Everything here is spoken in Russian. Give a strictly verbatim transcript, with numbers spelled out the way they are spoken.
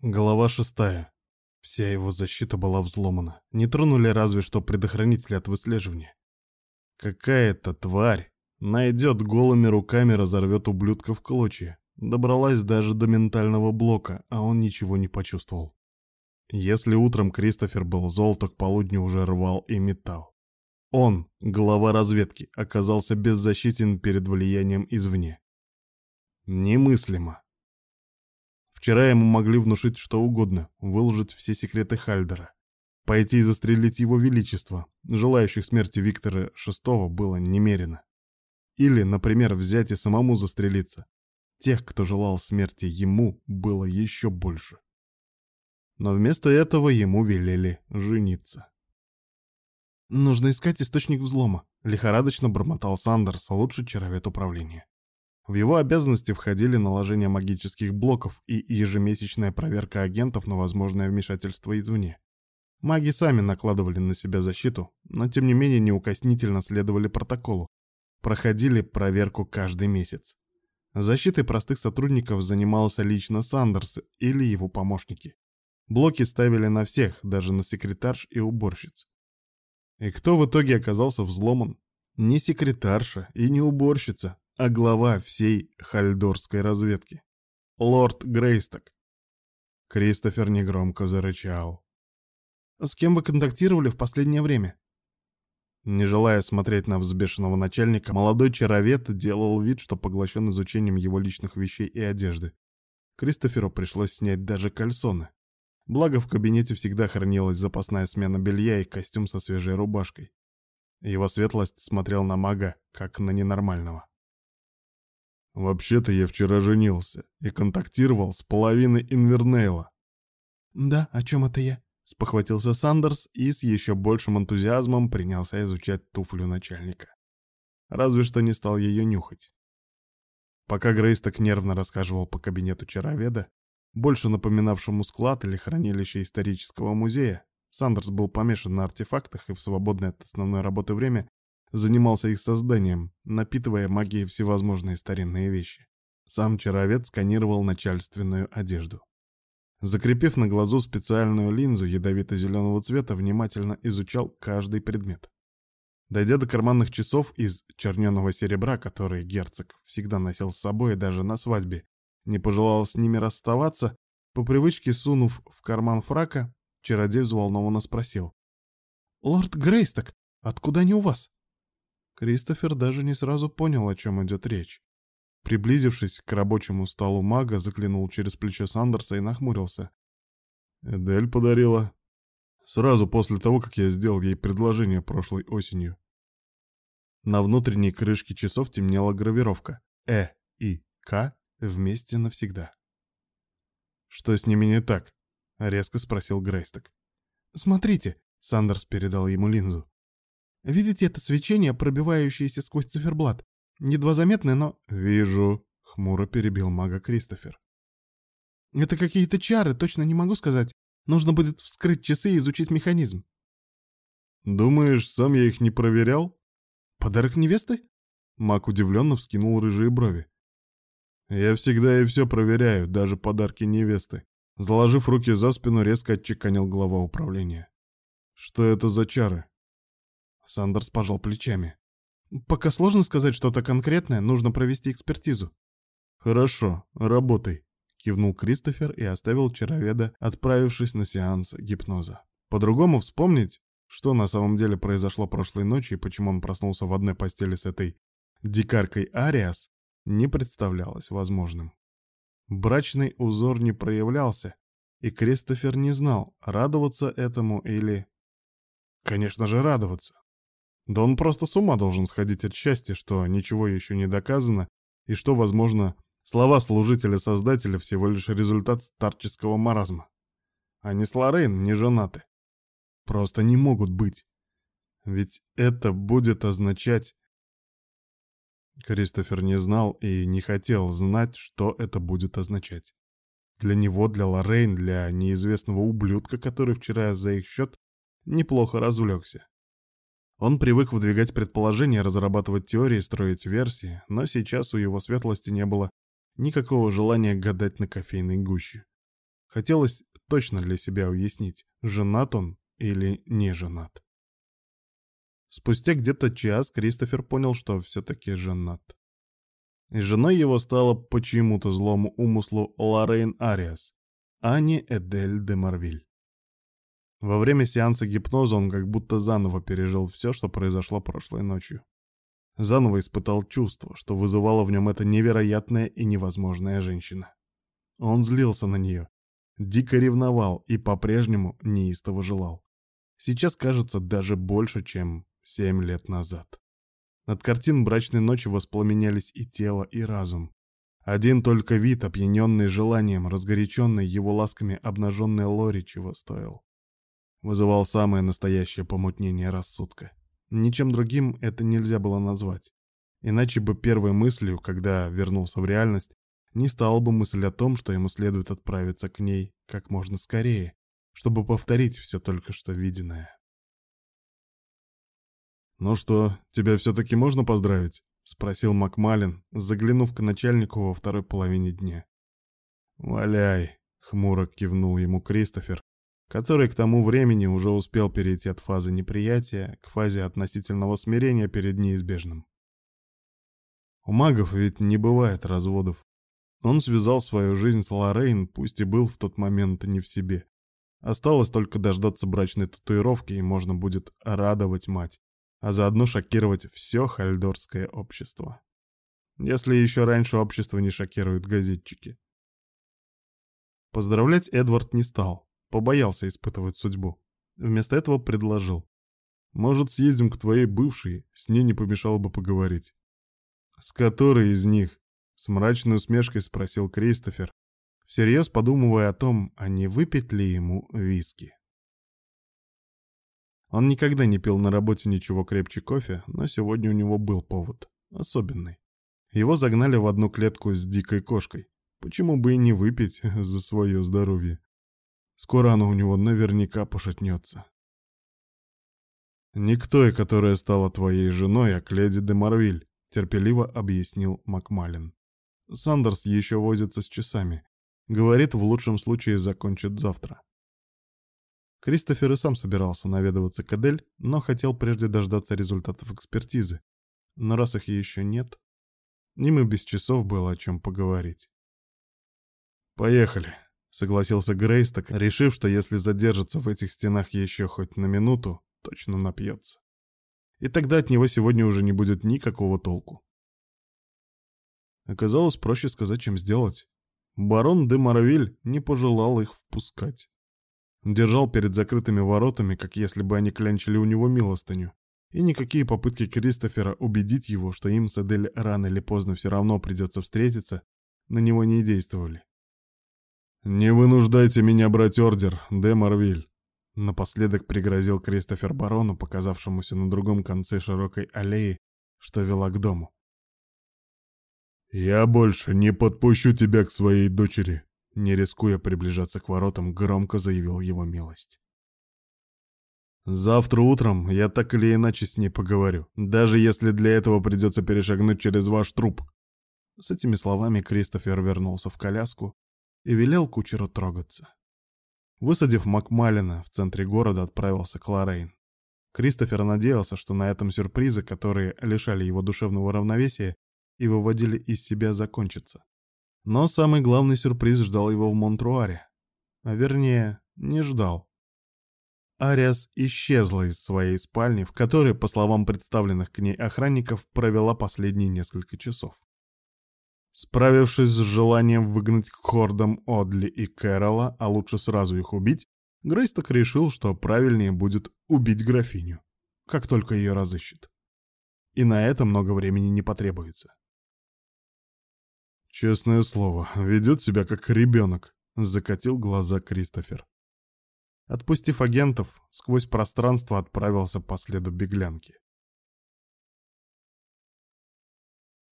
Глава шестая. Вся его защита была взломана. Не тронули разве что предохранители от выслеживания. Какая-то тварь найдет голыми руками, разорвет ублюдка в клочья. Добралась даже до ментального блока, а он ничего не почувствовал. Если утром Кристофер был зол, то к полудню уже рвал и металл. Он, глава разведки, оказался беззащитен перед влиянием извне. Немыслимо. Вчера ему могли внушить что угодно, выложить все секреты Хальдера. Пойти и застрелить его величество. Желающих смерти Виктора шестого было немерено. Или, например, взять и самому застрелиться. Тех, кто желал смерти ему, было еще больше. Но вместо этого ему велели жениться. «Нужно искать источник взлома», — лихорадочно бормотал Сандерс, лучший чаровед управления. В его обязанности входили наложение магических блоков и ежемесячная проверка агентов на возможное вмешательство извне. Маги сами накладывали на себя защиту, но тем не менее неукоснительно следовали протоколу, проходили проверку каждый месяц. Защитой простых сотрудников занимался лично Сандерс или его помощники. Блоки ставили на всех, даже на секретарш и уборщиц. И кто в итоге оказался взломан? Не секретарша и не уборщица, а глава всей хальдорской разведки. Лорд Грейсток. Кристофер негромко зарычал. «С кем вы контактировали в последнее время?» Не желая смотреть на взбешенного начальника, молодой чаровед делал вид, что поглощен изучением его личных вещей и одежды. Кристоферу пришлось снять даже кальсоны. Благо в кабинете всегда хранилась запасная смена белья и костюм со свежей рубашкой. Его светлость смотрел на мага, как на ненормального. «Вообще-то я вчера женился и контактировал с половиной Инвернейла». «Да, о чем это я?» — спохватился Сандерс и с еще большим энтузиазмом принялся изучать туфлю начальника. Разве что не стал ее нюхать. Пока Грейсток нервно рассказывал по кабинету чароведа, больше напоминавшему склад или хранилище исторического музея, Сандерс был помешан на артефактах и в свободное от основной работы время занимался их созданием, напитывая магией всевозможные старинные вещи. Сам чаровед сканировал начальственную одежду. Закрепив на глазу специальную линзу ядовито-зеленого цвета, внимательно изучал каждый предмет. Дойдя до карманных часов из черненого серебра, которые герцог всегда носил с собой даже на свадьбе, не пожелал с ними расставаться, по привычке сунув в карман фрака, чародей взволнованно спросил: «Лорд Грейсток, откуда они у вас?» Кристофер даже не сразу понял, о чем идет речь. Приблизившись к рабочему столу мага, заглянул через плечо Сандерса и нахмурился. «Эдель подарила. Сразу после того, как я сделал ей предложение прошлой осенью». На внутренней крышке часов темнела гравировка «Э» и «К» вместе навсегда. «Что с ними не так?» — резко спросил Грейсток. «Смотрите», — Сандерс передал ему линзу. «Видите это свечение, пробивающееся сквозь циферблат? Едва заметное, но...» «Вижу», — хмуро перебил мага Кристофер. «Это какие-то чары, точно не могу сказать. Нужно будет вскрыть часы и изучить механизм». «Думаешь, сам я их не проверял?» «Подарок невесты?» Маг удивленно вскинул рыжие брови. «Я всегда и все проверяю, даже подарки невесты». Заложив руки за спину, резко отчеканил глава управления. «Что это за чары?» Сандерс пожал плечами. «Пока сложно сказать что-то конкретное, нужно провести экспертизу». «Хорошо, работай», — кивнул Кристофер и оставил чароведа, отправившись на сеанс гипноза. По-другому вспомнить, что на самом деле произошло прошлой ночью и почему он проснулся в одной постели с этой дикаркой Ариас, не представлялось возможным. Брачный узор не проявлялся, и Кристофер не знал, радоваться этому или... Конечно же, радоваться. Да он просто с ума должен сходить от счастья, что ничего еще не доказано, и что, возможно, слова служителя-создателя всего лишь результат старческого маразма. Они с Лоррейн не женаты. Просто не могут быть. Ведь это будет означать... Кристофер не знал и не хотел знать, что это будет означать. Для него, для Лоррейн, для неизвестного ублюдка, который вчера за их счет неплохо развлекся. Он привык выдвигать предположения, разрабатывать теории, строить версии, но сейчас у его светлости не было никакого желания гадать на кофейной гуще. Хотелось точно для себя уяснить, женат он или не женат. Спустя где-то час Кристофер понял, что все-таки женат. И женой его стала по чьему-то злому умыслу Лоррейн Ариас, а не Эдель де Марвиль. Во время сеанса гипноза он как будто заново пережил все, что произошло прошлой ночью. Заново испытал чувство, что вызывала в нем эта невероятная и невозможная женщина. Он злился на нее, дико ревновал и по-прежнему неистово желал. Сейчас кажется даже больше, чем семь лет назад. От картин брачной ночи воспламенялись и тело, и разум. Один только вид, опьяненный желанием, разгоряченный его ласками обнаженной Лори, чего стоил. Вызывал самое настоящее помутнение рассудка. Ничем другим это нельзя было назвать. Иначе бы первой мыслью, когда вернулся в реальность, не стала бы мысль о том, что ему следует отправиться к ней как можно скорее, чтобы повторить все только что виденное. «Ну что, тебя все-таки можно поздравить?» — спросил Макмалин, заглянув к начальнику во второй половине дня. «Валяй!» — хмуро кивнул ему Кристофер, который к тому времени уже успел перейти от фазы неприятия к фазе относительного смирения перед неизбежным. У магов ведь не бывает разводов. Он связал свою жизнь с Лоррейн, пусть и был в тот момент не в себе. Осталось только дождаться брачной татуировки, и можно будет радовать мать, а заодно шокировать все хальдорское общество. Если еще раньше общество не шокируют газетчики. Поздравлять Эдвард не стал, побоялся испытывать судьбу. Вместо этого предложил. «Может, съездим к твоей бывшей, с ней не помешало бы поговорить». «С которой из них?» — с мрачной усмешкой спросил Кристофер, всерьез подумывая о том, а не выпить ли ему виски. Он никогда не пил на работе ничего крепче кофе, но сегодня у него был повод. Особенный. Его загнали в одну клетку с дикой кошкой. Почему бы и не выпить за свое здоровье? Скоро оно у него наверняка пошатнется. «Не к той, которая стала твоей женой, а к леди де Марвиль», — терпеливо объяснил Макмалин. «Сандерс еще возится с часами. Говорит, в лучшем случае закончит завтра». Кристофер и сам собирался наведываться к Эдель, но хотел прежде дождаться результатов экспертизы. Но раз их еще нет, им и без часов было о чем поговорить. «Поехали», — согласился Грейсток, решив, что если задержится в этих стенах еще хоть на минуту, точно напьется. И тогда от него сегодня уже не будет никакого толку. Оказалось, проще сказать, чем сделать. Барон де Марвиль не пожелал их впускать. Держал перед закрытыми воротами, как если бы они клянчили у него милостыню. И никакие попытки Кристофера убедить его, что им с Эдель рано или поздно все равно придется встретиться, на него не действовали. «Не вынуждайте меня брать ордер, де Марвиль», — напоследок пригрозил Кристофер барону, показавшемуся на другом конце широкой аллеи, что вела к дому. «Я больше не подпущу тебя к своей дочери», — не рискуя приближаться к воротам, громко заявил его милость. «Завтра утром я так или иначе с ней поговорю, даже если для этого придется перешагнуть через ваш труп». С этими словами Кристофер вернулся в коляску и велел кучеру трогаться. Высадив Макмалина, в центре города отправился к Лоррейн. Кристофер надеялся, что на этом сюрпризы, которые лишали его душевного равновесия и выводили из себя, закончатся. Но самый главный сюрприз ждал его в Монтруаре. А вернее, не ждал. Ариас исчезла из своей спальни, в которой, по словам представленных к ней охранников, провела последние несколько часов. Справившись с желанием выгнать к хордам Одли и Кэрола, а лучше сразу их убить, Грейсток решил, что правильнее будет убить графиню, как только ее разыщет. И на это много времени не потребуется. «Честное слово, ведет себя как ребенок», — закатил глаза Кристофер. Отпустив агентов, сквозь пространство отправился по следу беглянки.